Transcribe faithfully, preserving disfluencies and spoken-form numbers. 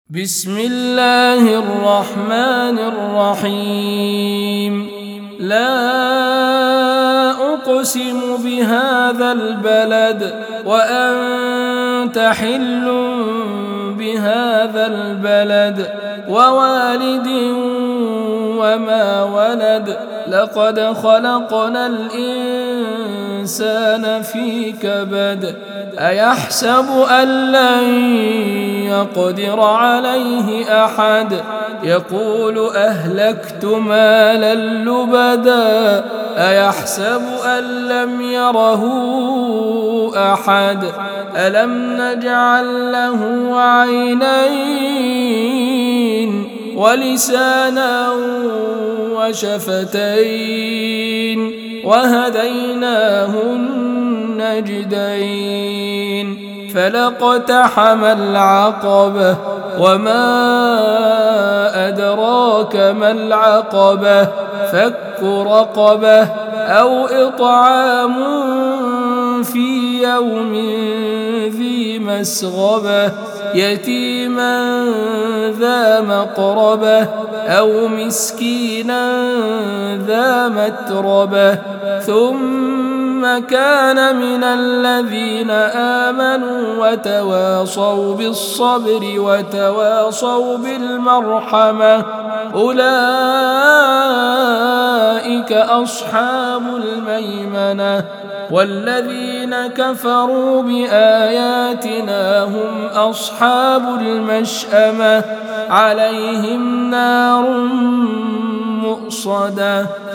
بسم الله الرحمن الرحيم. لا أقسم بهذا البلد وأنت حل بهذا البلد ووالد وما ولد لقد خلقنا الإنسان في كبد أيحسب أن لن يقدر عليه أحد يقول أهلكت مالا لبدا أيحسب أن لم يره أحد ألم نجعل له عينين ولسانا وشفتين وهديناه النجدين فلاقتحم العقبة وما أدراك ما العقبة فك رقبة أو إطعام في يوم ذي مسغبة يتيما ذا مقربة أو مسكينا ذا متربة ثم كان من الذين آمنوا وتواصوا بالصبر وتواصوا بالمرحمة أولئك أصحاب الميمنة والذين كفروا بآياتنا هم أصحاب المشأمة عليهم نار مؤصدة